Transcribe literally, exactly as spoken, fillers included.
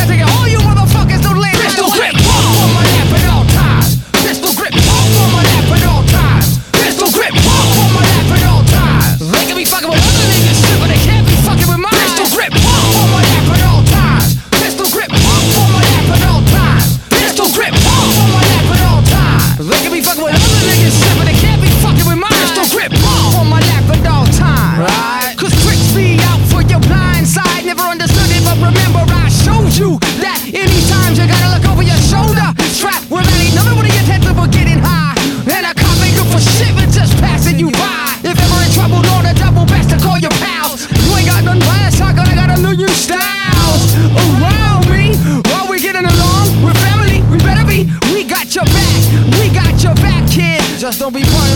Thinking all you motherfuckers don't land. Pistol grip on my lap at all times. Pistol grip on my lap at all times. Pistol grip on my lap at all times. They can be fucking with other niggas shit, but they can't be fucking with mine. Pistol grip on my lap at all times. Pistol grip on my lap at all times. Pistol grip on my lap at all times. They can be fucking with other niggas shit, but they can't be fucking with mine. Pistol grip on my lap at all times. Right? Cause tricks be out for your blind side. Never understood it, but remember I showed you that anytime you gotta look over your shoulder. Strap where that ain't nothing with your head but getting high. And a cop ain't good for shit but just passing you by. If ever in trouble, know the double best to call your pals. You ain't got none glass, shotgun, I got a million styles. Around me, while we getting along, we're family, we better be. We got your back, we got your back, kid. Just don't be part